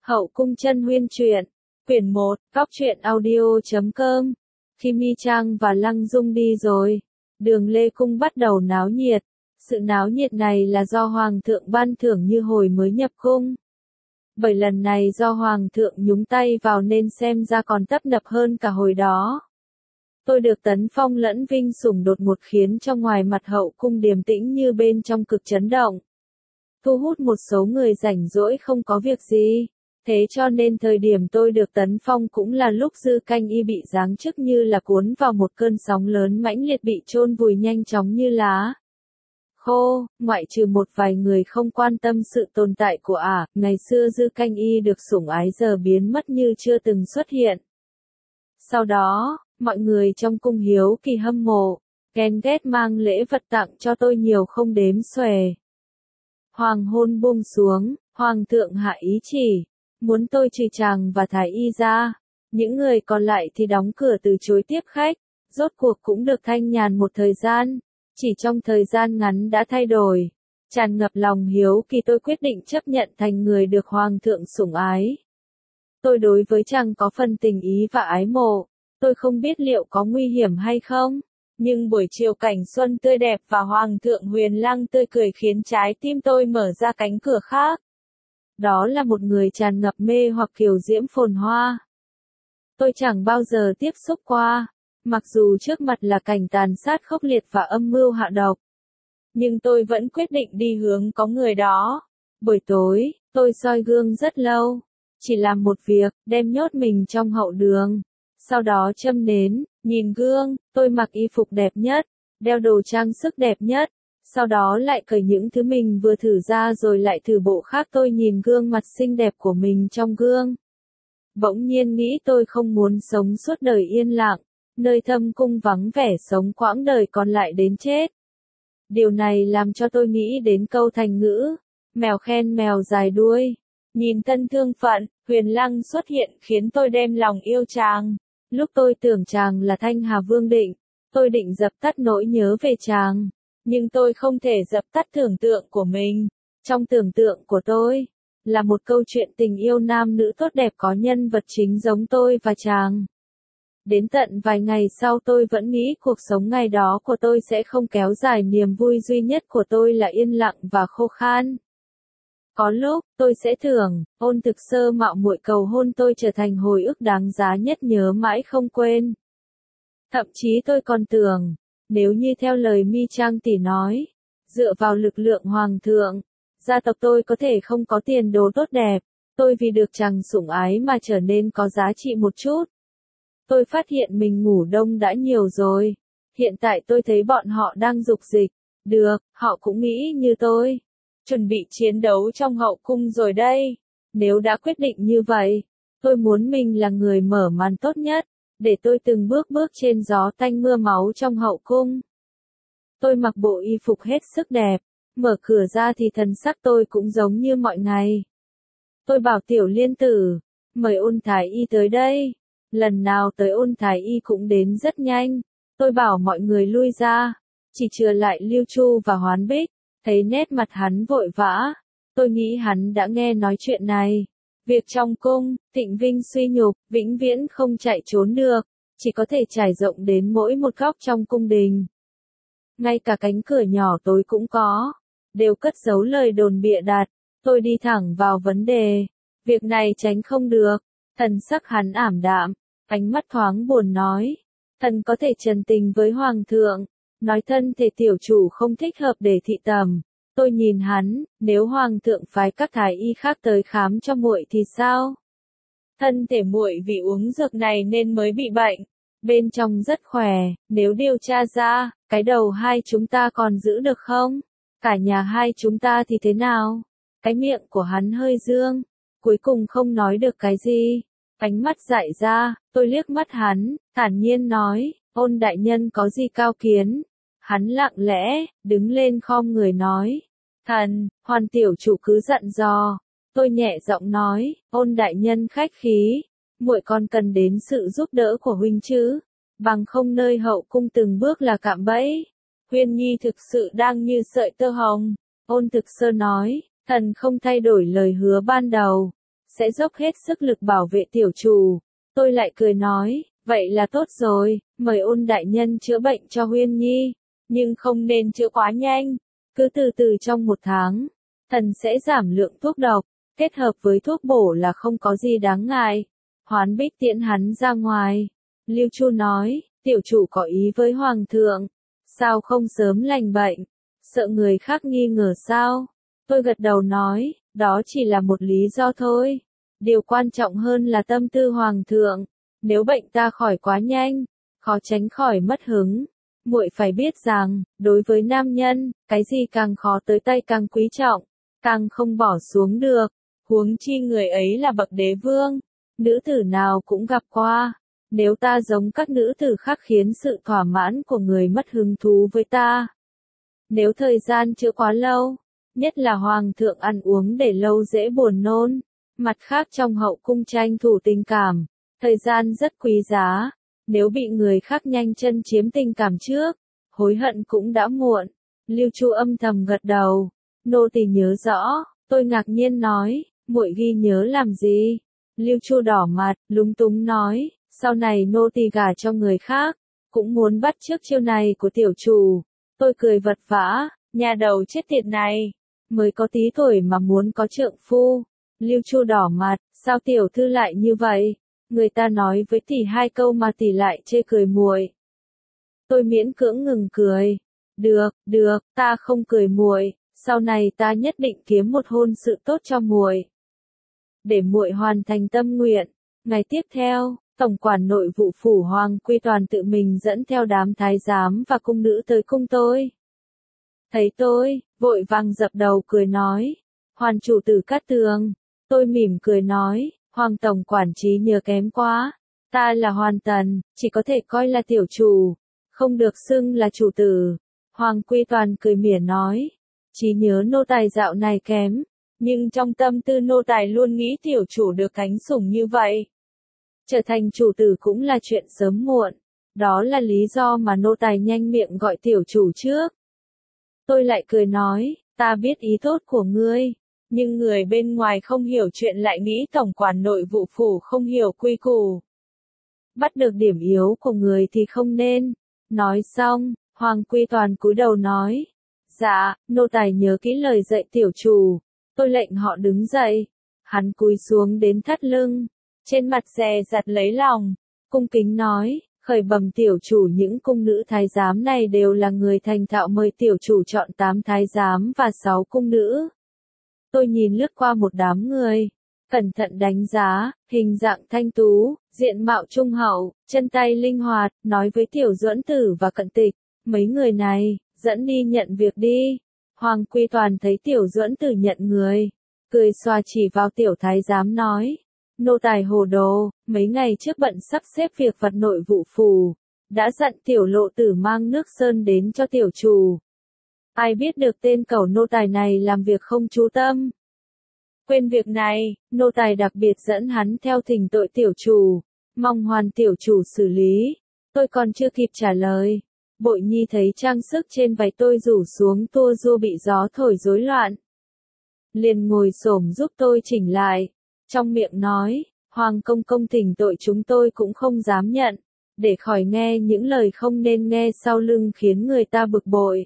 Hậu cung chân huyên truyện, quyển 1, góc truyện audio.com. Khi Mi Trang và Lăng Dung đi rồi, Đường Lê Cung bắt đầu náo nhiệt. Sự náo nhiệt này là do Hoàng thượng ban thưởng như hồi mới nhập cung. Bởi lần này do Hoàng thượng nhúng tay vào nên xem ra còn tấp nập hơn cả hồi đó. Tôi được tấn phong lẫn vinh sủng đột ngột khiến trong ngoài mặt hậu cung điềm tĩnh như bên trong cực chấn động. Thu hút một số người rảnh rỗi không có việc gì. Thế cho nên thời điểm tôi được tấn phong cũng là lúc Dư Canh Y bị giáng chức như là cuốn vào một cơn sóng lớn mãnh liệt bị chôn vùi nhanh chóng như lá khô, ngoại trừ một vài người không quan tâm sự tồn tại của ngày xưa Dư Canh Y được sủng ái giờ biến mất như chưa từng xuất hiện. Sau đó, mọi người trong cung hiếu kỳ hâm mộ, ghen ghét mang lễ vật tặng cho tôi nhiều không đếm xuể. Hoàng hôn buông xuống, Hoàng thượng hạ ý chỉ, muốn tôi trừ chàng và thái y ra, những người còn lại thì đóng cửa từ chối tiếp khách, rốt cuộc cũng được thanh nhàn một thời gian, chỉ trong thời gian ngắn đã thay đổi. Tràn ngập lòng hiếu kỳ tôi quyết định chấp nhận thành người được Hoàng thượng sủng ái. Tôi đối với chàng có phần tình ý và ái mộ, tôi không biết liệu có nguy hiểm hay không, nhưng buổi chiều cảnh xuân tươi đẹp và Hoàng thượng huyền lăng tươi cười khiến trái tim tôi mở ra cánh cửa khác. Đó là một người tràn ngập mê hoặc kiều diễm phồn hoa. Tôi chẳng bao giờ tiếp xúc qua, mặc dù trước mặt là cảnh tàn sát khốc liệt và âm mưu hạ độc. Nhưng tôi vẫn quyết định đi hướng có người đó. Buổi tối, tôi soi gương rất lâu. Chỉ làm một việc, đem nhốt mình trong hậu đường. Sau đó châm nến, nhìn gương, tôi mặc y phục đẹp nhất, đeo đồ trang sức đẹp nhất. Sau đó lại cởi những thứ mình vừa thử ra rồi lại thử bộ khác. Tôi nhìn gương mặt xinh đẹp của mình trong gương. Bỗng nhiên nghĩ tôi không muốn sống suốt đời yên lặng, nơi thâm cung vắng vẻ sống quãng đời còn lại đến chết. Điều này làm cho tôi nghĩ đến câu thành ngữ, mèo khen mèo dài đuôi. Nhìn thân thương phận, huyền lăng xuất hiện khiến tôi đem lòng yêu chàng. Lúc tôi tưởng chàng là Thanh Hà Vương Định, tôi định dập tắt nỗi nhớ về chàng. Nhưng tôi không thể dập tắt tưởng tượng của mình. Trong tưởng tượng của tôi, là một câu chuyện tình yêu nam nữ tốt đẹp có nhân vật chính giống tôi và chàng. Đến tận vài ngày sau tôi vẫn nghĩ cuộc sống ngày đó của tôi sẽ không kéo dài, niềm vui duy nhất của tôi là yên lặng và khô khan. Có lúc, tôi sẽ tưởng, Ôn Thực Sơ mạo muội cầu hôn tôi trở thành hồi ức đáng giá nhất nhớ mãi không quên. Thậm chí tôi còn tưởng, nếu như theo lời Mi Trang tỷ nói, dựa vào lực lượng Hoàng thượng, gia tộc tôi có thể không có tiền đồ tốt đẹp, tôi vì được chàng sủng ái mà trở nên có giá trị một chút. Tôi phát hiện mình ngủ đông đã nhiều rồi. Hiện tại tôi thấy bọn họ đang dục dịch. Được, họ cũng nghĩ như tôi. Chuẩn bị chiến đấu trong hậu cung rồi đây. Nếu đã quyết định như vậy, tôi muốn mình là người mở màn tốt nhất, để tôi từng bước bước trên gió tanh mưa máu trong hậu cung. Tôi mặc bộ y phục hết sức đẹp, mở cửa ra thì thần sắc tôi cũng giống như mọi ngày. Tôi bảo Tiểu Liên Tử, mời Ôn thái y tới đây. Lần nào tới Ôn thái y cũng đến rất nhanh. Tôi bảo mọi người lui ra, chỉ chừa lại Lưu Chu và Hoán Bích. Thấy nét mặt hắn vội vã, tôi nghĩ hắn đã nghe nói chuyện này. Việc trong cung, thịnh vinh suy nhục, vĩnh viễn không chạy trốn được, chỉ có thể trải rộng đến mỗi một góc trong cung đình. Ngay cả cánh cửa nhỏ tối cũng có, đều cất giấu lời đồn bịa đặt. Tôi đi thẳng vào vấn đề. Việc này tránh không được. Thần sắc hắn ảm đạm, ánh mắt thoáng buồn nói. Thần có thể trần tình với Hoàng thượng, nói thân thể tiểu chủ không thích hợp để thị tầm. Tôi nhìn hắn, nếu Hoàng thượng phái các thái y khác tới khám cho muội thì sao? Thân thể muội vì uống dược này nên mới bị bệnh. Bên trong rất khỏe, nếu điều tra ra, cái đầu hai chúng ta còn giữ được không? Cả nhà hai chúng ta thì thế nào? Cái miệng của hắn hơi dương, cuối cùng không nói được cái gì. Ánh mắt dại ra, tôi liếc mắt hắn, thản nhiên nói, Ôn đại nhân có gì cao kiến? Hắn lặng lẽ, đứng lên khom người nói, thần, Hoàn tiểu chủ cứ dặn dò. Tôi nhẹ giọng nói, Ôn đại nhân khách khí, muội còn cần đến sự giúp đỡ của huynh chứ, bằng không nơi hậu cung từng bước là cạm bẫy. Huyên nhi thực sự đang như sợi tơ hồng. Ôn Thực Sơ nói, thần không thay đổi lời hứa ban đầu. sẽ dốc hết sức lực bảo vệ tiểu chủ. Tôi lại cười nói, vậy là tốt rồi, mời Ôn đại nhân chữa bệnh cho Huyên Nhi, nhưng không nên chữa quá nhanh, cứ từ từ trong 1 tháng, thần sẽ giảm lượng thuốc độc, kết hợp với thuốc bổ là không có gì đáng ngại. Hoán Bích tiễn hắn ra ngoài. Lưu Chu nói, tiểu chủ có ý với Hoàng thượng, sao không sớm lành bệnh, sợ người khác nghi ngờ sao? Tôi gật đầu nói, đó chỉ là một lý do thôi. Điều quan trọng hơn là tâm tư Hoàng thượng, nếu bệnh ta khỏi quá nhanh, khó tránh khỏi mất hứng. Muội phải biết rằng, đối với nam nhân, cái gì càng khó tới tay càng quý trọng, càng không bỏ xuống được, huống chi người ấy là bậc đế vương, nữ tử nào cũng gặp qua. Nếu ta giống các nữ tử khác khiến sự thỏa mãn của người mất hứng thú với ta. Nếu thời gian chưa quá lâu, nhất là Hoàng thượng ăn uống để lâu dễ buồn nôn. Mặt khác trong hậu cung tranh thủ tình cảm, thời gian rất quý giá. Nếu bị người khác nhanh chân chiếm tình cảm trước, hối hận cũng đã muộn. Lưu Chu âm thầm gật đầu. Nô tỳ nhớ rõ. Tôi ngạc nhiên nói, muội ghi nhớ làm gì? Lưu Chu đỏ mặt, lúng túng nói, sau này nô tỳ gả cho người khác, cũng muốn bắt chước chiêu này của tiểu chủ. Tôi cười vật vã, nhà đầu chết tiệt này, mới có tí tuổi mà muốn có trượng phu. Lưu Chu đỏ mặt, sao tiểu thư lại như vậy? Người ta nói với tỷ 2 câu mà tỷ lại chê cười muội. Tôi miễn cưỡng ngừng cười. Được, ta không cười muội, sau này ta nhất định kiếm một hôn sự tốt cho muội. Để muội hoàn thành tâm nguyện. Ngày tiếp theo, Tổng quản nội vụ phủ Hoàng Quy Toàn tự mình dẫn theo đám thái giám và cung nữ tới cung tôi. Thấy tôi, vội vàng dập đầu cười nói, Hoàn chủ tử Cát Tường. Tôi mỉm cười nói, Hoàng tổng quản trí nhớ kém quá, ta là Hoàn Tần, chỉ có thể coi là tiểu chủ, không được xưng là chủ tử. Hoàng Quy Toàn cười mỉa nói, trí nhớ nô tài dạo này kém, nhưng trong tâm tư nô tài luôn nghĩ tiểu chủ được cánh sủng như vậy. Trở thành chủ tử cũng là chuyện sớm muộn, đó là lý do mà nô tài nhanh miệng gọi tiểu chủ trước. Tôi lại cười nói, ta biết ý tốt của ngươi, nhưng người bên ngoài không hiểu chuyện lại nghĩ tổng quản nội vụ phủ không hiểu quy củ. Bắt được điểm yếu của người thì không nên. Nói xong, Hoàng Quy Toàn cúi đầu nói, dạ, nô tài nhớ kỹ lời dạy tiểu chủ. Tôi lệnh họ đứng dậy, hắn cúi xuống đến thắt lưng, trên mặt dè dặt lấy lòng, cung kính nói, khởi bẩm tiểu chủ, những cung nữ thái giám này đều là người thành thạo, mời tiểu chủ chọn 8 thái giám và 6 cung nữ. Tôi nhìn lướt qua một đám người, cẩn thận đánh giá, hình dạng thanh tú, diện mạo trung hậu, chân tay linh hoạt, nói với Tiểu Duẫn Tử và Cận Tịch, mấy người này, dẫn đi nhận việc đi. Hoàng Quy Toàn thấy Tiểu Duẫn Tử nhận người, cười xòa chỉ vào tiểu thái giám nói, nô tài hồ đồ, mấy ngày trước bận sắp xếp việc vặt nội vụ phủ, đã dặn tiểu lộ tử mang nước sơn đến cho tiểu chủ. Ai biết được tên cẩu nô tài này làm việc không chú tâm. Quên việc này, nô tài đặc biệt dẫn hắn theo thỉnh tội tiểu chủ, mong Hoàn tiểu chủ xử lý. Tôi còn chưa kịp trả lời, Bội Nhi thấy trang sức trên váy tôi rủ xuống tua rua bị gió thổi rối loạn. Liền ngồi xổm giúp tôi chỉnh lại, trong miệng nói, Hoàng công công thỉnh tội chúng tôi cũng không dám nhận, để khỏi nghe những lời không nên nghe sau lưng khiến người ta bực bội.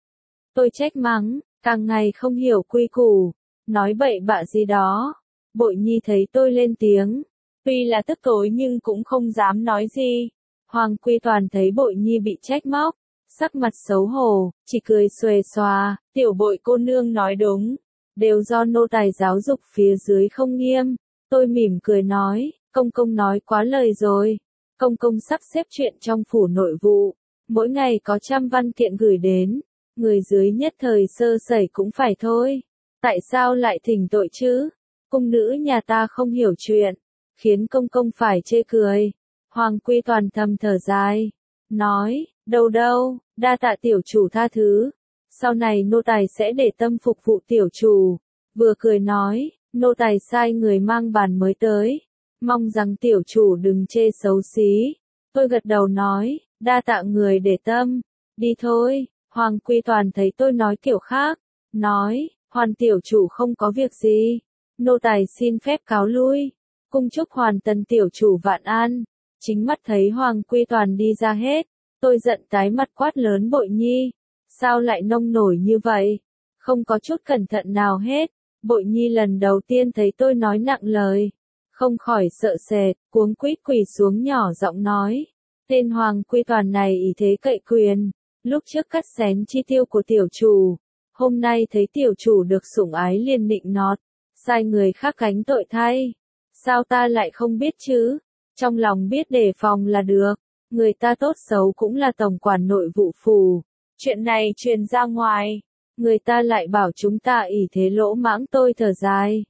Tôi trách mắng, càng ngày không hiểu quy củ, nói bậy bạ gì đó. Bội Nhi thấy tôi lên tiếng, tuy là tức tối nhưng cũng không dám nói gì. Hoàng Quy Toàn thấy Bội Nhi bị trách móc, sắc mặt xấu hổ, chỉ cười xuề xòa, tiểu Bội cô nương nói đúng, đều do nô tài giáo dục phía dưới không nghiêm. Tôi mỉm cười nói, công công nói quá lời rồi, công công sắp xếp chuyện trong phủ nội vụ, mỗi ngày có 100 văn kiện gửi đến, người dưới nhất thời sơ sẩy cũng phải thôi. Tại sao lại thỉnh tội chứ? Cung nữ nhà ta không hiểu chuyện, khiến công công phải chê cười. Hoàng Quy Toàn thầm thở dài, nói, đâu, đa tạ tiểu chủ tha thứ, sau này nô tài sẽ để tâm phục vụ tiểu chủ. Vừa cười nói, nô tài sai người mang bàn mới tới, mong rằng tiểu chủ đừng chê xấu xí. Tôi gật đầu nói, đa tạ người để tâm, đi thôi. Hoàng Quy Toàn thấy tôi nói kiểu khác, nói, Hoàn tiểu chủ không có việc gì, nô tài xin phép cáo lui. Cung chúc Hoàn Tần tiểu chủ vạn an. Chính mắt thấy Hoàng Quy Toàn đi ra hết, tôi giận tái mặt quát lớn Bội Nhi. Sao lại nông nổi như vậy? Không có chút cẩn thận nào hết. Bội Nhi lần đầu tiên thấy tôi nói nặng lời, không khỏi sợ sệt, cuống quýt quỳ xuống nhỏ giọng nói. Tên Hoàng Quy Toàn này ý thế cậy quyền, lúc trước cắt xén chi tiêu của tiểu chủ, hôm nay thấy tiểu chủ được sủng ái liền nịnh nọt, sai người khác gánh tội thay. Sao ta lại không biết chứ? Trong lòng biết đề phòng là được, người ta tốt xấu cũng là tổng quản nội vụ phủ. Chuyện này truyền ra ngoài, người ta lại bảo chúng ta ỷ thế lỗ mãng, tôi thở dài.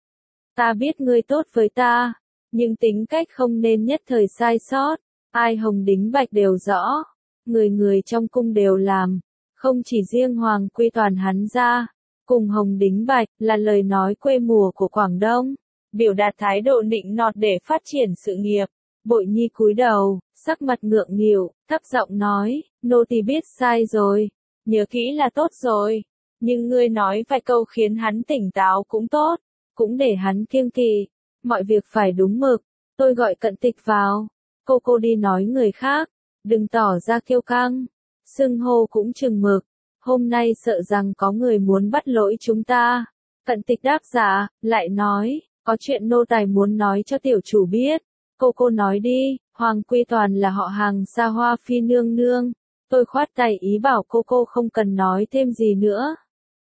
Ta biết ngươi tốt với ta, nhưng tính cách không nên nhất thời sai sót, ai hồng đính bạch đều rõ, người người trong cung đều làm, không chỉ riêng Hoàng Quy Toàn hắn ra, cùng hồng đính bạch là lời nói quê mùa của Quảng Đông, biểu đạt thái độ nịnh nọt để phát triển sự nghiệp. Bội Nhi cúi đầu, sắc mặt ngượng nghịu, thấp giọng nói, nô tỳ biết sai rồi, nhớ kỹ là tốt rồi, nhưng ngươi nói vài câu khiến hắn tỉnh táo cũng tốt, cũng để hắn kiêng kỵ, mọi việc phải đúng mực. Tôi gọi Cận Tịch vào, cô đi nói người khác, đừng tỏ ra kiêu căng, xưng hô cũng chừng mực, hôm nay sợ rằng có người muốn bắt lỗi chúng ta. Cận Tịch đáp dạ, lại nói, có chuyện nô tài muốn nói cho tiểu chủ biết. Cô nói đi. Hoàng Quy Toàn là họ hàng xa Hoa Phi nương nương. Tôi khoát tay ý bảo cô không cần nói thêm gì nữa.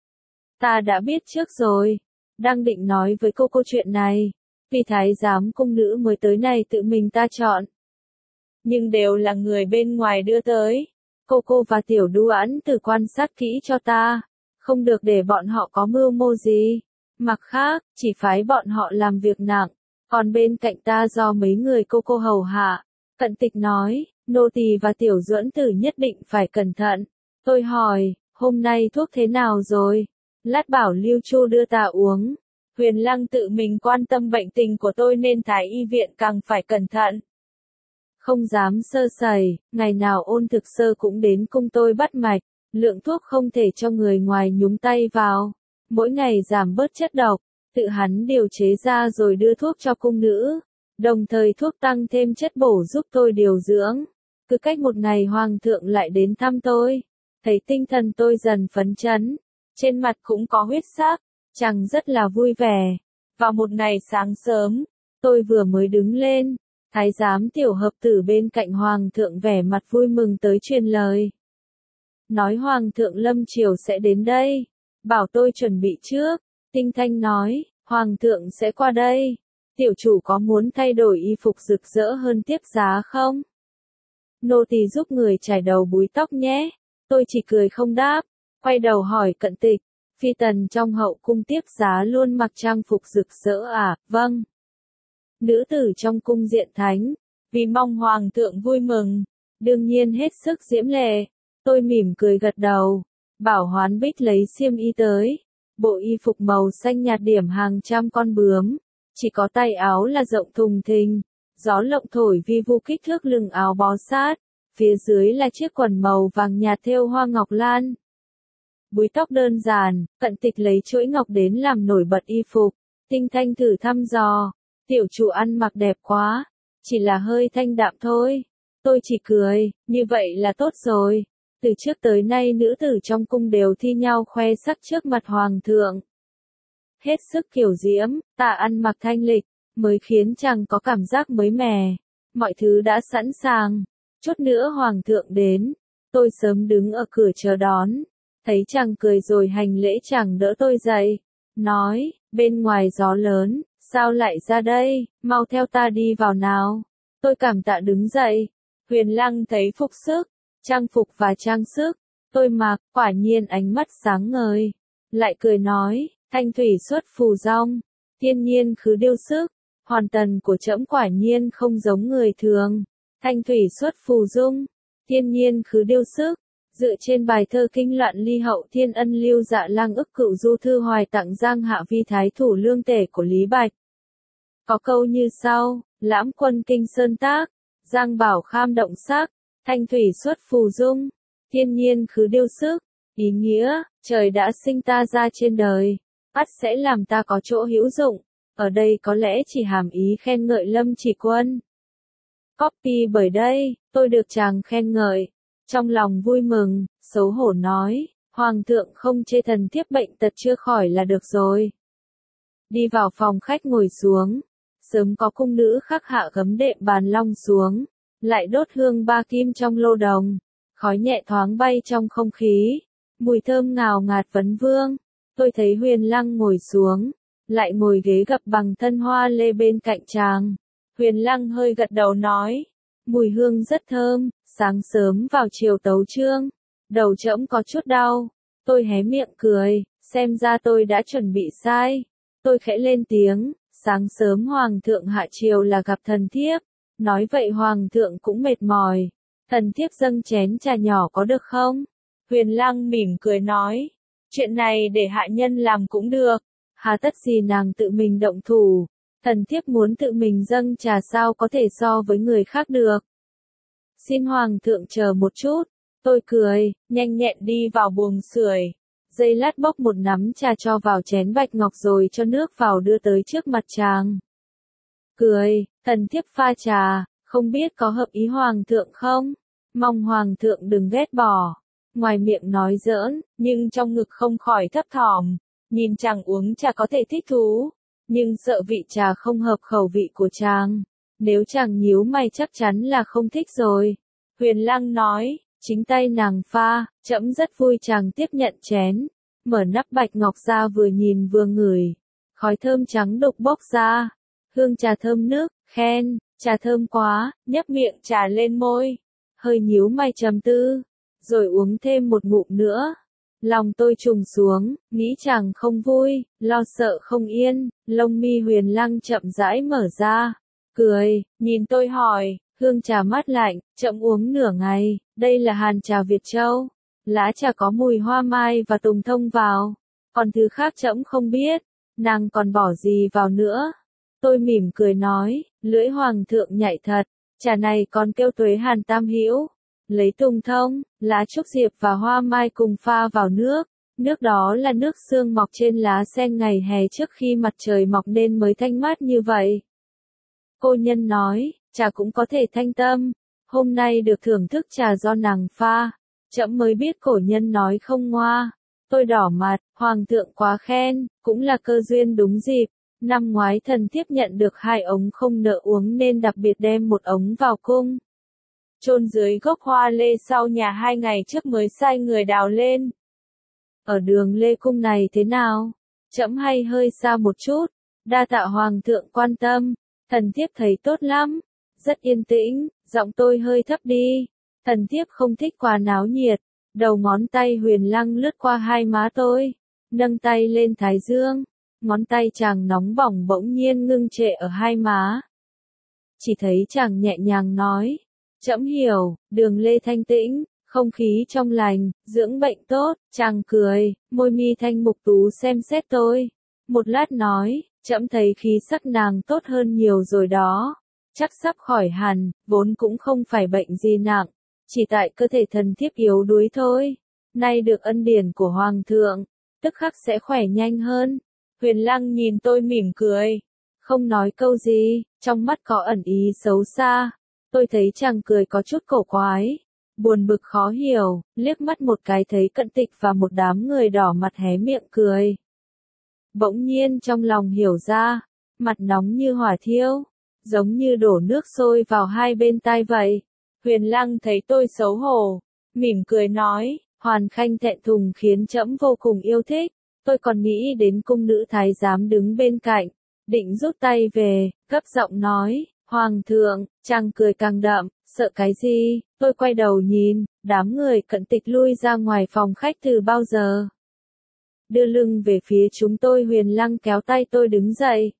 Ta đã biết trước rồi, đang định nói với cô chuyện này, vì thái giám cung nữ mới tới này tự mình ta chọn. Nhưng đều là người bên ngoài đưa tới. Cô và tiểu đu ẵn từ quan sát kỹ cho ta, không được để bọn họ có mưu mô gì. Mặt khác, chỉ phái bọn họ làm việc nặng, còn bên cạnh ta do mấy người cô hầu hạ. Cận Tịch nói, nô tỳ và tiểu duẫn tử nhất định phải cẩn thận. Tôi hỏi, hôm nay thuốc thế nào rồi? Lát bảo Lưu Chu đưa ta uống. Huyền Lăng tự mình quan tâm bệnh tình của tôi nên Thái y viện càng phải cẩn thận. Không dám sơ sẩy, ngày nào Ôn Thực Sơ cũng đến cung tôi bắt mạch, lượng thuốc không thể cho người ngoài nhúng tay vào. Mỗi ngày giảm bớt chất độc, tự hắn điều chế ra rồi đưa thuốc cho cung nữ. Đồng thời thuốc tăng thêm chất bổ giúp tôi điều dưỡng. Cứ cách một ngày Hoàng thượng lại đến thăm tôi. Thấy tinh thần tôi dần phấn chấn. Trên mặt cũng có huyết sắc, chàng rất là vui vẻ. Vào một ngày sáng sớm, tôi vừa mới đứng lên, thái giám tiểu hợp tử bên cạnh Hoàng thượng vẻ mặt vui mừng tới truyền lời. Nói Hoàng thượng lâm chiều sẽ đến đây, bảo tôi chuẩn bị trước. Tinh Thanh nói, Hoàng thượng sẽ qua đây. Tiểu chủ có muốn thay đổi y phục rực rỡ hơn tiếp giá không? Nô tỳ giúp người chải đầu búi tóc nhé. Tôi chỉ cười không đáp, quay đầu hỏi Cận Tịch, phi tần trong hậu cung tiếp giá luôn mặc trang phục rực rỡ à? Vâng. Nữ tử trong cung diện thánh, vì mong Hoàng thượng vui mừng, đương nhiên hết sức diễm lệ. Tôi mỉm cười gật đầu, bảo Hoán Bích lấy xiêm y tới. Bộ y phục màu xanh nhạt điểm hàng trăm con bướm, chỉ có tay áo là rộng thùng thình, gió lộng thổi vi vu kích thước lưng áo bó sát, phía dưới là chiếc quần màu vàng nhạt thêu hoa ngọc lan. Búi tóc đơn giản, Cận Tịch lấy chuỗi ngọc đến làm nổi bật y phục. Tinh Thanh thử thăm dò, tiểu chủ ăn mặc đẹp quá, chỉ là hơi thanh đạm thôi. Tôi chỉ cười, như vậy là tốt rồi. Từ trước tới nay nữ tử trong cung đều thi nhau khoe sắc trước mặt Hoàng thượng. Hết sức kiều diễm, ta ăn mặc thanh lịch, mới khiến chàng có cảm giác mới mẻ. Mọi thứ đã sẵn sàng, chút nữa Hoàng thượng đến. Tôi sớm đứng ở cửa chờ đón, thấy chàng cười rồi hành lễ chàng đỡ tôi dậy. Nói, bên ngoài gió lớn, sao lại ra đây, mau theo ta đi vào nào. Tôi cảm tạ đứng dậy. Huyền Lăng thấy phục sức, trang phục và trang sức tôi mặc, quả nhiên ánh mắt sáng ngời. Lại cười nói, thanh thủy xuất phù dong, thiên nhiên khứ điêu sức, Hoàn Tần của trẫm quả nhiên không giống người thường. Thanh thủy xuất phù dung, thiên nhiên khứ điêu sức, dựa trên bài thơ kinh loạn ly hậu thiên ân lưu dạ lang ức cựu du thư hoài tặng Giang Hạ Vi thái thủ lương tể của Lý Bạch. Có câu như sau, lãm quân kinh sơn tác, Giang bảo kham động sắc, thanh thủy xuất phù dung, thiên nhiên khứ điêu sức. Ý nghĩa, trời đã sinh ta ra trên đời, ắt sẽ làm ta có chỗ hữu dụng. Ở đây có lẽ chỉ hàm ý khen ngợi Lâm Chỉ Quân. Copy bởi đây, tôi được chàng khen ngợi. Trong lòng vui mừng, xấu hổ nói, Hoàng thượng không chê thần thiếp bệnh tật chưa khỏi là được rồi. Đi vào phòng khách ngồi xuống. Sớm có cung nữ khắc hạ gấm đệm bàn long xuống. Lại đốt hương ba kim trong lô đồng. Khói nhẹ thoáng bay trong không khí. Mùi thơm ngào ngạt vấn vương. Tôi thấy Huyền Lăng ngồi xuống. Lại ngồi ghế gập bằng thân hoa lê bên cạnh chàng. Huyền Lăng hơi gật đầu nói. Mùi hương rất thơm, sáng sớm vào chiều tấu chương. Đầu trẫm có chút đau. Tôi hé miệng cười, xem ra tôi đã chuẩn bị sai. Tôi khẽ lên tiếng, sáng sớm Hoàng thượng hạ chiều là gặp thần thiếp. Nói vậy Hoàng thượng cũng mệt mỏi. Thần thiếp dâng chén trà nhỏ có được không? Huyền Lăng mỉm cười nói. Chuyện này để hạ nhân làm cũng được. Hà tất gì nàng tự mình động thủ. Thần thiếp muốn tự mình dâng trà sao có thể so với người khác được. Xin Hoàng thượng chờ một chút. Tôi cười, nhanh nhẹn đi vào buồng sưởi. Giây lát bốc một nắm trà cho vào chén bạch ngọc rồi cho nước vào đưa tới trước mặt chàng. Cười, thần thiếp pha trà, không biết có hợp ý Hoàng thượng không? Mong Hoàng thượng đừng ghét bỏ. Ngoài miệng nói giỡn, nhưng trong ngực không khỏi thấp thỏm. Nhìn chàng uống trà có thể thích thú, nhưng sợ vị trà không hợp khẩu vị của chàng. Nếu chàng nhíu mày chắc chắn là không thích rồi. Huyền Lăng nói, chính tay nàng pha, trẫm rất vui. Chàng tiếp nhận chén, mở nắp bạch ngọc ra vừa nhìn vừa ngửi. Khói thơm trắng đục bốc ra, hương trà thơm nước, khen, trà thơm quá, nhấp miệng trà lên môi. Hơi nhíu mày trầm tư, rồi uống thêm một ngụm nữa. Lòng tôi trùng xuống, nghĩ chàng không vui, lo sợ không yên, lông mi Huyền Lăng chậm rãi mở ra. Cười, nhìn tôi hỏi, hương trà mát lạnh, chậm uống nửa ngày, đây là hàn trà Việt Châu. Lá trà có mùi hoa mai và tùng thông vào, còn thứ khác trẫm không biết, nàng còn bỏ gì vào nữa. Tôi mỉm cười nói, lưỡi Hoàng thượng nhạy thật, trà này còn kêu tuế hàn tam hữu. Lấy tùng thông, lá trúc diệp và hoa mai cùng pha vào nước. Nước đó là nước sương mọc trên lá sen ngày hè trước khi mặt trời mọc nên mới thanh mát như vậy. Cô nhân nói, trà cũng có thể thanh tâm. Hôm nay được thưởng thức trà do nàng pha. Trẫm mới biết cổ nhân nói không ngoa. Tôi đỏ mặt, Hoàng thượng quá khen, cũng là cơ duyên đúng dịp. Năm ngoái thần thiếp nhận được 2 ống không nỡ uống nên đặc biệt đem 1 ống vào cung. Chôn dưới gốc hoa lê sau nhà 2 ngày trước mới sai người đào lên. Ở đường Lê Cung này thế nào? Trẫm hay hơi xa một chút. Đa tạ Hoàng thượng quan tâm. Thần thiếp thấy tốt lắm. Rất yên tĩnh, giọng tôi hơi thấp đi. Thần thiếp không thích quá náo nhiệt. Đầu ngón tay Huyền Lăng lướt qua hai má tôi. Nâng tay lên thái dương. Ngón tay chàng nóng bỏng bỗng nhiên ngưng trệ ở hai má. Chỉ thấy chàng nhẹ nhàng nói. Trẫm hiểu, đường Lê thanh tĩnh, không khí trong lành, dưỡng bệnh tốt. Chàng cười, môi mi thanh mục tú xem xét tôi. Một lát nói, trẫm thấy khí sắc nàng tốt hơn nhiều rồi đó. Chắc sắp khỏi hẳn, vốn cũng không phải bệnh gì nặng. Chỉ tại cơ thể thần thiếp yếu đuối thôi. Nay được ân điển của Hoàng thượng, tức khắc sẽ khỏe nhanh hơn. Huyền Lăng nhìn tôi mỉm cười. Không nói câu gì, trong mắt có ẩn ý xấu xa. Tôi thấy chàng cười có chút cổ quái, buồn bực khó hiểu, liếc mắt một cái thấy Cận Tịch và một đám người đỏ mặt hé miệng cười. Bỗng nhiên trong lòng hiểu ra, mặt nóng như hỏa thiêu, giống như đổ nước sôi vào hai bên tai vậy. Huyền Lăng thấy tôi xấu hổ, mỉm cười nói, Hoàn Khanh thẹn thùng khiến trẫm vô cùng yêu thích. Tôi còn nghĩ đến cung nữ thái giám đứng bên cạnh, định rút tay về, gấp giọng nói. Hoàng thượng, chàng cười càng đậm, sợ cái gì? Tôi quay đầu nhìn, đám người Cận Tịch lui ra ngoài phòng khách từ bao giờ. Đưa lưng về phía chúng tôi. Huyền Lăng kéo tay tôi đứng dậy.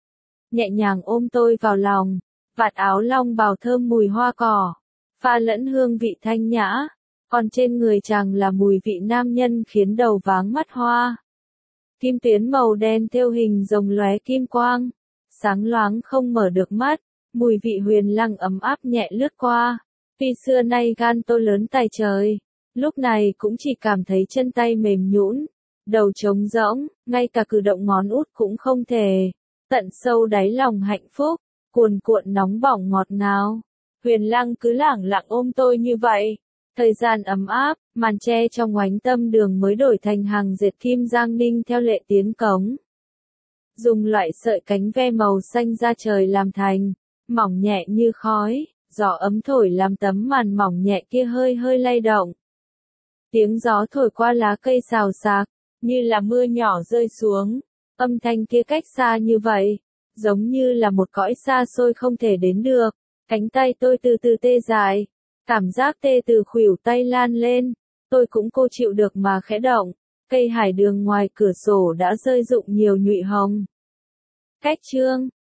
Nhẹ nhàng ôm tôi vào lòng, vạt áo long bào thơm mùi hoa cỏ, pha lẫn hương vị thanh nhã, còn trên người chàng là mùi vị nam nhân khiến đầu váng mắt hoa. Kim tuyến màu đen thêu hình rồng lóe kim quang, sáng loáng không mở được mắt. Mùi vị Huyền Lăng ấm áp nhẹ lướt qua. Tuy xưa nay gan tôi lớn tài trời, lúc này cũng chỉ cảm thấy chân tay mềm nhũn, đầu trống rỗng, ngay cả cử động ngón út cũng không thể. Tận sâu đáy lòng hạnh phúc, cuồn cuộn nóng bỏng ngọt ngào. Huyền Lăng cứ lẳng lặng ôm tôi như vậy. Thời gian ấm áp, màn tre trong oánh tâm đường mới đổi thành hàng dệt kim Giang Ninh theo lệ tiến cống. Dùng loại sợi cánh ve màu xanh da trời làm thành, mỏng nhẹ như khói, gió ấm thổi làm tấm màn mỏng nhẹ kia hơi hơi lay động. Tiếng gió thổi qua lá cây xào xạc, như là mưa nhỏ rơi xuống, âm thanh kia cách xa như vậy, giống như là một cõi xa xôi không thể đến được. Cánh tay tôi từ từ tê dại, cảm giác tê từ khuỷu tay lan lên, tôi cũng cô chịu được mà khẽ động, cây hải đường ngoài cửa sổ đã rơi rụng nhiều nhụy hồng. Cách chương